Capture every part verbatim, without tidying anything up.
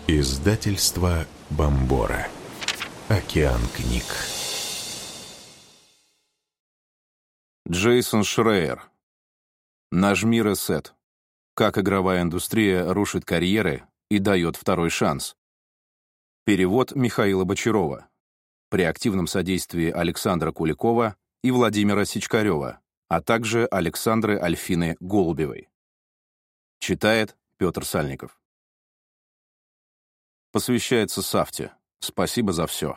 Издательство Бомбора. Океан книг. Джейсон Шрейер. Нажми ресет. Как игровая индустрия рушит карьеры и дает второй шанс. Перевод Михаила Бочарова. При активном содействии Александра Куликова и Владимира Сичкарева, а также Александры Альфины Голубевой. Читает Петр Сальников. Посвящается Сафте. Спасибо за все.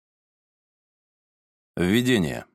Введение.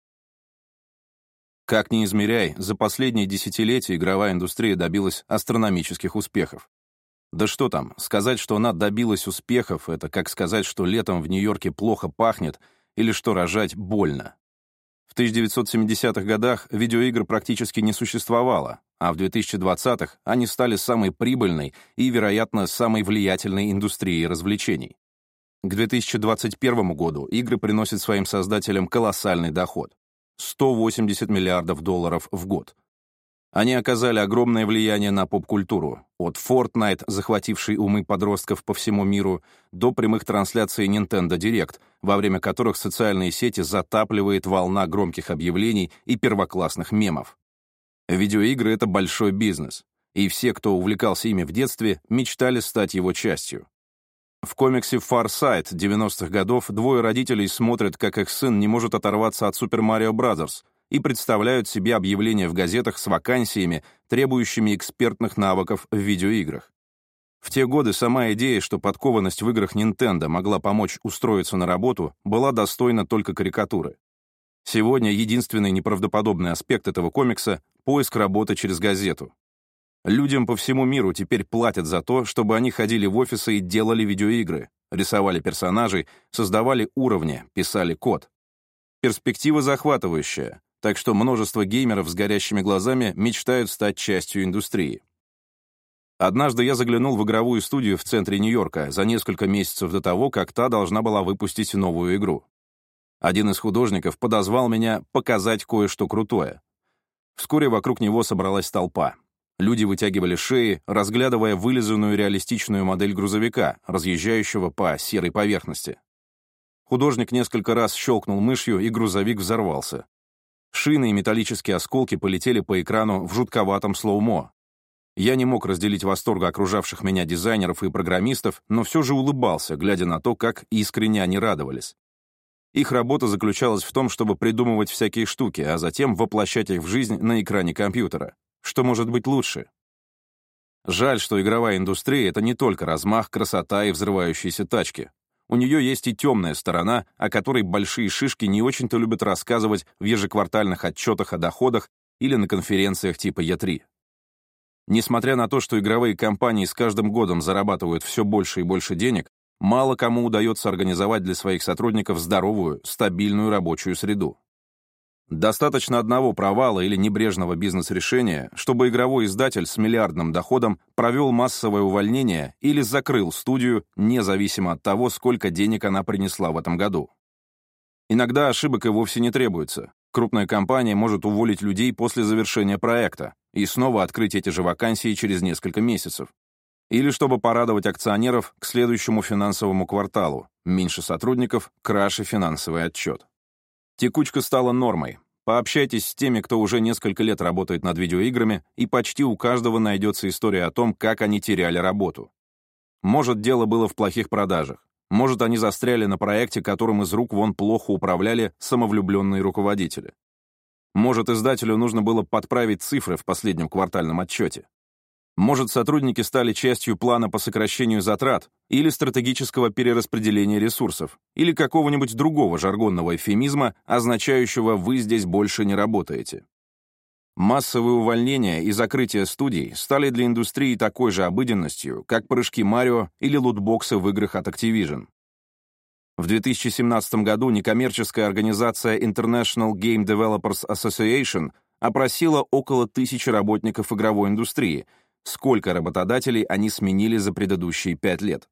Как ни измеряй, за последние десятилетия игровая индустрия добилась астрономических успехов. Да что там, сказать, что она добилась успехов, это как сказать, что летом в Нью-Йорке плохо пахнет или что рожать больно. В тысяча девятьсот семидесятых годах видеоигр практически не существовало, а в две тысячи двадцатых они стали самой прибыльной и, вероятно, самой влиятельной индустрией развлечений. К две тысячи двадцать первому году игры приносят своим создателям колоссальный доход — сто восемьдесят миллиардов долларов в год. Они оказали огромное влияние на поп-культуру, от Fortnite, захватившей умы подростков по всему миру, до прямых трансляций Nintendo Direct, во время которых социальные сети затапливает волна громких объявлений и первоклассных мемов. Видеоигры — это большой бизнес, и все, кто увлекался ими в детстве, мечтали стать его частью. В комиксе Far Side девяностых годов двое родителей смотрят, как их сын не может оторваться от Super Mario Bros. И представляют себе объявления в газетах с вакансиями, требующими экспертных навыков в видеоиграх. В те годы сама идея, что подкованность в играх Nintendo могла помочь устроиться на работу, была достойна только карикатуры. Сегодня единственный неправдоподобный аспект этого комикса — поиск работы через газету. Людям по всему миру теперь платят за то, чтобы они ходили в офисы и делали видеоигры, рисовали персонажей, создавали уровни, писали код. Перспектива захватывающая, так что множество геймеров с горящими глазами мечтают стать частью индустрии. Однажды я заглянул в игровую студию в центре Нью-Йорка за несколько месяцев до того, как та должна была выпустить новую игру. Один из художников подозвал меня показать кое-что крутое. Вскоре вокруг него собралась толпа. Люди вытягивали шеи, разглядывая вылизанную реалистичную модель грузовика, разъезжающего по серой поверхности. Художник несколько раз щелкнул мышью, и грузовик взорвался. Шины и металлические осколки полетели по экрану в жутковатом слоумо. Я не мог разделить восторга окружавших меня дизайнеров и программистов, но все же улыбался, глядя на то, как искренне они радовались. Их работа заключалась в том, чтобы придумывать всякие штуки, а затем воплощать их в жизнь на экране компьютера. Что может быть лучше? Жаль, что игровая индустрия — это не только размах, красота и взрывающиеся тачки. У нее есть и темная сторона, о которой большие шишки не очень-то любят рассказывать в ежеквартальных отчетах о доходах или на конференциях типа и три. Несмотря на то, что игровые компании с каждым годом зарабатывают все больше и больше денег, мало кому удается организовать для своих сотрудников здоровую, стабильную рабочую среду. Достаточно одного провала или небрежного бизнес-решения, чтобы игровой издатель с миллиардным доходом провел массовое увольнение или закрыл студию, независимо от того, сколько денег она принесла в этом году. Иногда ошибок и вовсе не требуется. Крупная компания может уволить людей после завершения проекта и снова открыть эти же вакансии через несколько месяцев. Или чтобы порадовать акционеров к следующему финансовому кварталу. Меньше сотрудников, краше финансовый отчет. Текучка стала нормой. Пообщайтесь с теми, кто уже несколько лет работает над видеоиграми, и почти у каждого найдется история о том, как они теряли работу. Может, дело было в плохих продажах. Может, они застряли на проекте, которым из рук вон плохо управляли самовлюбленные руководители. Может, издателю нужно было подправить цифры в последнем квартальном отчете. Может, сотрудники стали частью плана по сокращению затрат или стратегического перераспределения ресурсов, или какого-нибудь другого жаргонного эвфемизма, означающего «вы здесь больше не работаете». Массовые увольнения и закрытие студий стали для индустрии такой же обыденностью, как прыжки Марио или лутбоксы в играх от Activision. В две тысячи семнадцатом году некоммерческая организация International Game Developers Association опросила около тысячи работников игровой индустрии, сколько работодателей они сменили за предыдущие пять лет.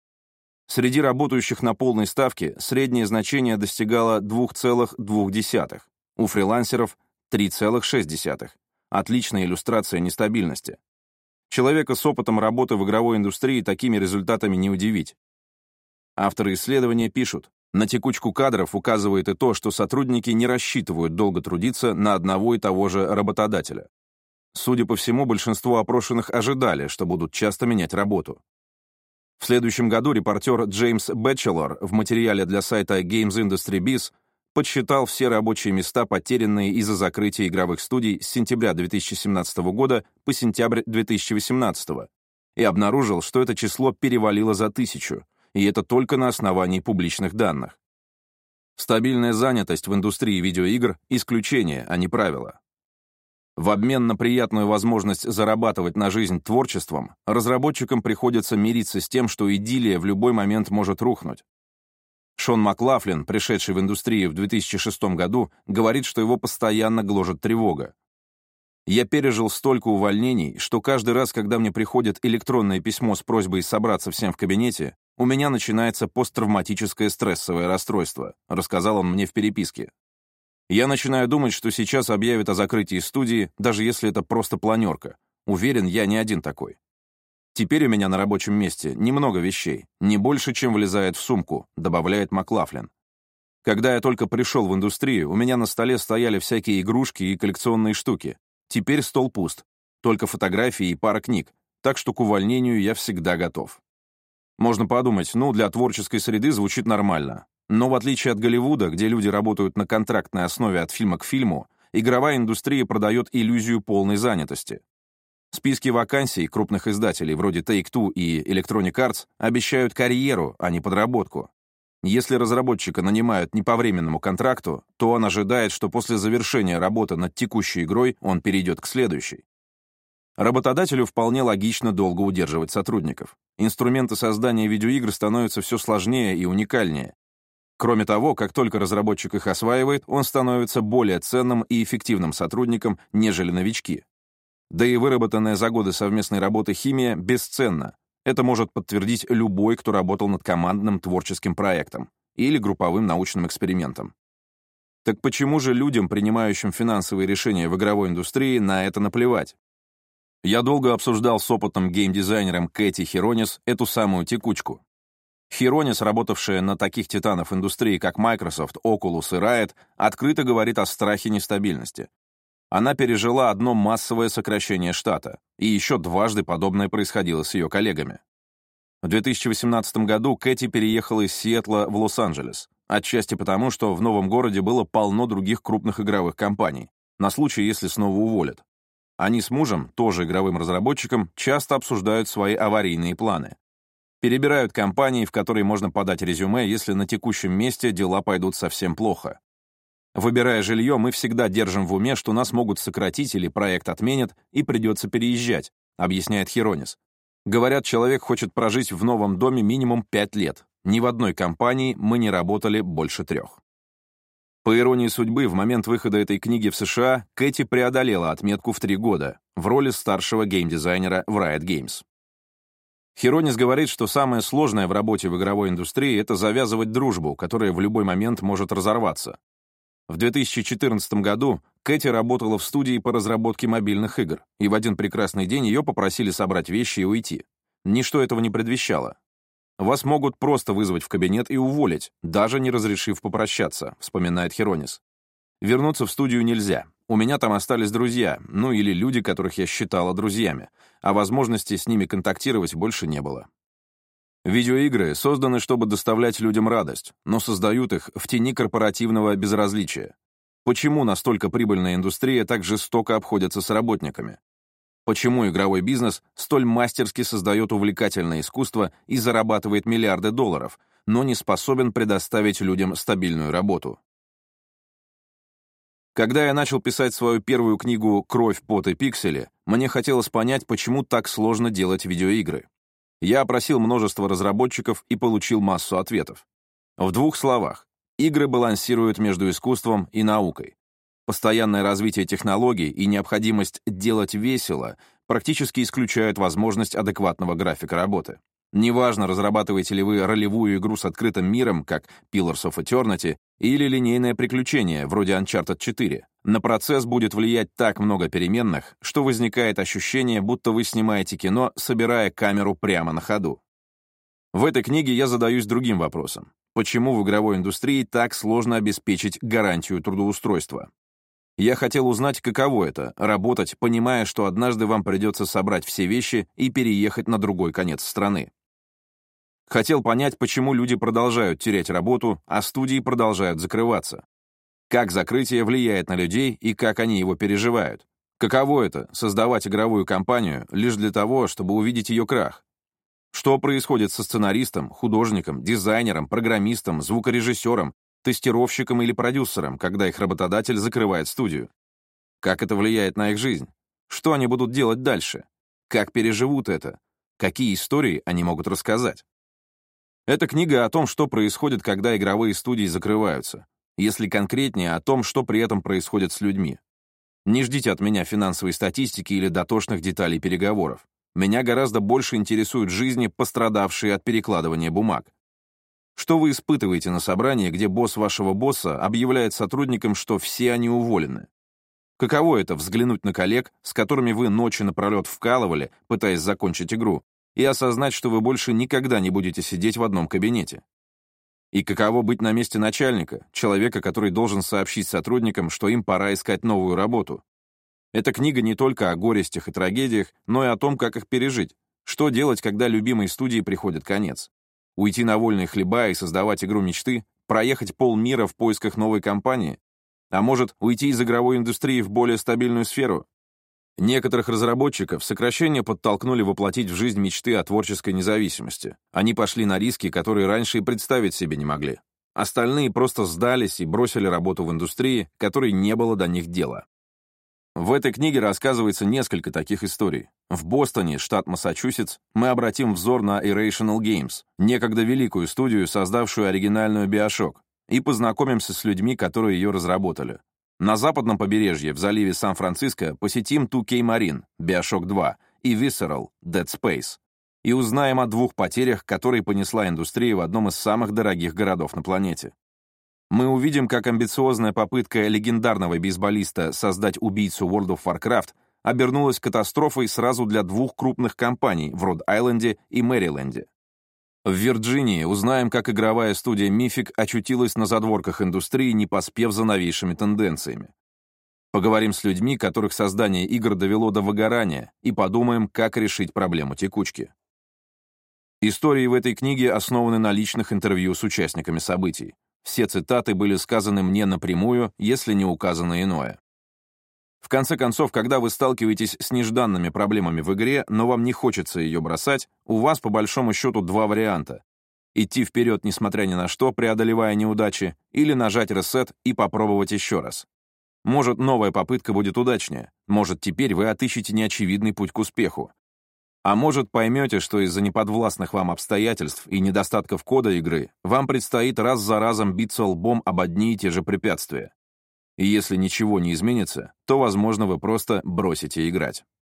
Среди работающих на полной ставке среднее значение достигало два целых две десятых, у фрилансеров — три целых шесть десятых. Отличная иллюстрация нестабильности. Человека с опытом работы в игровой индустрии такими результатами не удивить. Авторы исследования пишут, на текучку кадров указывает и то, что сотрудники не рассчитывают долго трудиться на одного и того же работодателя. Судя по всему, большинство опрошенных ожидали, что будут часто менять работу. В следующем году репортер Джеймс Бэтчелор в материале для сайта Games Industry Biz подсчитал все рабочие места, потерянные из-за закрытия игровых студий с сентября две тысячи семнадцатого года по сентябрь две тысячи восемнадцатого, и обнаружил, что это число перевалило за тысячу, и это только на основании публичных данных. Стабильная занятость в индустрии видеоигр — исключение, а не правило. В обмен на приятную возможность зарабатывать на жизнь творчеством, разработчикам приходится мириться с тем, что идиллия в любой момент может рухнуть. Шон Маклафлин, пришедший в индустрию в две тысячи шестом году, говорит, что его постоянно гложет тревога. «Я пережил столько увольнений, что каждый раз, когда мне приходит электронное письмо с просьбой собраться всем в кабинете, у меня начинается посттравматическое стрессовое расстройство», рассказал он мне в переписке. «Я начинаю думать, что сейчас объявят о закрытии студии, даже если это просто планерка. Уверен, я не один такой. Теперь у меня на рабочем месте немного вещей, не больше, чем влезает в сумку», добавляет Маклафлин. «Когда я только пришел в индустрию, у меня на столе стояли всякие игрушки и коллекционные штуки. Теперь стол пуст, только фотографии и пара книг, так что к увольнению я всегда готов». Можно подумать, ну, для творческой среды звучит нормально. Но в отличие от Голливуда, где люди работают на контрактной основе от фильма к фильму, игровая индустрия продает иллюзию полной занятости. Списки вакансий крупных издателей вроде Take-Two и Electronic Arts обещают карьеру, а не подработку. Если разработчика нанимают не по временному контракту, то он ожидает, что после завершения работы над текущей игрой он перейдет к следующей. Работодателю вполне логично долго удерживать сотрудников. Инструменты создания видеоигр становятся все сложнее и уникальнее. Кроме того, как только разработчик их осваивает, он становится более ценным и эффективным сотрудником, нежели новички. Да и выработанная за годы совместной работы химия бесценна. Это может подтвердить любой, кто работал над командным творческим проектом или групповым научным экспериментом. Так почему же людям, принимающим финансовые решения в игровой индустрии, на это наплевать? Я долго обсуждал с опытным геймдизайнером Кэти Хиронис эту самую текучку. Хиронис, работавшая на таких титанов индустрии, как Microsoft, Oculus и Riot, открыто говорит о страхе нестабильности. Она пережила одно массовое сокращение штата, и еще дважды подобное происходило с ее коллегами. В две тысячи восемнадцатом году Кэти переехала из Сиэтла в Лос-Анджелес, отчасти потому, что в новом городе было полно других крупных игровых компаний, на случай, если снова уволят. Они с мужем, тоже игровым разработчиком, часто обсуждают свои аварийные планы. Перебирают компании, в которые можно подать резюме, если на текущем месте дела пойдут совсем плохо. Выбирая жилье, мы всегда держим в уме, что нас могут сократить или проект отменят, и придется переезжать, объясняет Хиронис. Говорят, человек хочет прожить в новом доме минимум пять лет. Ни в одной компании мы не работали больше трех. По иронии судьбы, в момент выхода этой книги в США Кэти преодолела отметку в три года в роли старшего геймдизайнера в Riot Games. Хиронис говорит, что самое сложное в работе в игровой индустрии — это завязывать дружбу, которая в любой момент может разорваться. В две тысячи четырнадцатом году Кэти работала в студии по разработке мобильных игр, и в один прекрасный день ее попросили собрать вещи и уйти. Ничто этого не предвещало. «Вас могут просто вызвать в кабинет и уволить, даже не разрешив попрощаться», — вспоминает Хиронис. «Вернуться в студию нельзя. У меня там остались друзья, ну или люди, которых я считала друзьями, а возможности с ними контактировать больше не было». Видеоигры созданы, чтобы доставлять людям радость, но создают их в тени корпоративного безразличия. Почему настолько прибыльная индустрия так жестоко обходится с работниками? Почему игровой бизнес столь мастерски создает увлекательное искусство и зарабатывает миллиарды долларов, но не способен предоставить людям стабильную работу? Когда я начал писать свою первую книгу «Кровь, пот и пиксели», мне хотелось понять, почему так сложно делать видеоигры. Я опросил множество разработчиков и получил массу ответов. В двух словах, игры балансируют между искусством и наукой. Постоянное развитие технологий и необходимость делать весело практически исключают возможность адекватного графика работы. Неважно, разрабатываете ли вы ролевую игру с открытым миром, как Pillars of Eternity, или линейное приключение, вроде Uncharted четыре, На процесс будет влиять так много переменных, что возникает ощущение, будто вы снимаете кино, собирая камеру прямо на ходу. В этой книге я задаюсь другим вопросом. Почему в игровой индустрии так сложно обеспечить гарантию трудоустройства? Я хотел узнать, каково это — работать, понимая, что однажды вам придется собрать все вещи и переехать на другой конец страны. Хотел понять, почему люди продолжают терять работу, а студии продолжают закрываться. Как закрытие влияет на людей и как они его переживают. Каково это — создавать игровую компанию лишь для того, чтобы увидеть ее крах? Что происходит со сценаристом, художником, дизайнером, программистом, звукорежиссером, тестировщиком или продюсером, когда их работодатель закрывает студию? Как это влияет на их жизнь? Что они будут делать дальше? Как переживут это? Какие истории они могут рассказать? Эта книга о том, что происходит, когда игровые студии закрываются. Если конкретнее, о том, что при этом происходит с людьми. Не ждите от меня финансовой статистики или дотошных деталей переговоров. Меня гораздо больше интересуют жизни, пострадавшие от перекладывания бумаг. Что вы испытываете на собрании, где босс вашего босса объявляет сотрудникам, что все они уволены? Каково это — взглянуть на коллег, с которыми вы ночи напролет вкалывали, пытаясь закончить игру, и осознать, что вы больше никогда не будете сидеть в одном кабинете? И каково быть на месте начальника, человека, который должен сообщить сотрудникам, что им пора искать новую работу? Эта книга не только о горестях и трагедиях, но и о том, как их пережить. Что делать, когда любимой студии приходит конец? Уйти на вольные хлеба и создавать игру мечты? Проехать полмира в поисках новой компании? А может, уйти из игровой индустрии в более стабильную сферу? Некоторых разработчиков сокращения подтолкнули воплотить в жизнь мечты о творческой независимости. Они пошли на риски, которые раньше и представить себе не могли. Остальные просто сдались и бросили работу в индустрии, которой не было до них дела. В этой книге рассказывается несколько таких историй. В Бостоне, штат Массачусетс, мы обратим взор на Irrational Games, некогда великую студию, создавшую оригинальную BioShock, и познакомимся с людьми, которые ее разработали. На западном побережье, в заливе Сан-Франциско, посетим ту кей Marine, BioShock два, и Visceral, Dead Space, и узнаем о двух потерях, которые понесла индустрия в одном из самых дорогих городов на планете. Мы увидим, как амбициозная попытка легендарного бейсболиста создать убийцу World of Warcraft обернулась катастрофой сразу для двух крупных компаний в Род-Айленде и Мэриленде. В Вирджинии узнаем, как игровая студия Mythic очутилась на задворках индустрии, не поспев за новейшими тенденциями. Поговорим с людьми, которых создание игр довело до выгорания, и подумаем, как решить проблему текучки. Истории в этой книге основаны на личных интервью с участниками событий. Все цитаты были сказаны мне напрямую, если не указано иное. В конце концов, когда вы сталкиваетесь с нежданными проблемами в игре, но вам не хочется ее бросать, у вас по большому счету два варианта. Идти вперед, несмотря ни на что, преодолевая неудачи, или нажать ресет и попробовать еще раз. Может, новая попытка будет удачнее, может, теперь вы отыщете неочевидный путь к успеху. А может, поймете, что из-за неподвластных вам обстоятельств и недостатков кода игры вам предстоит раз за разом биться лбом об одни и те же препятствия. И если ничего не изменится, то, возможно, вы просто бросите играть.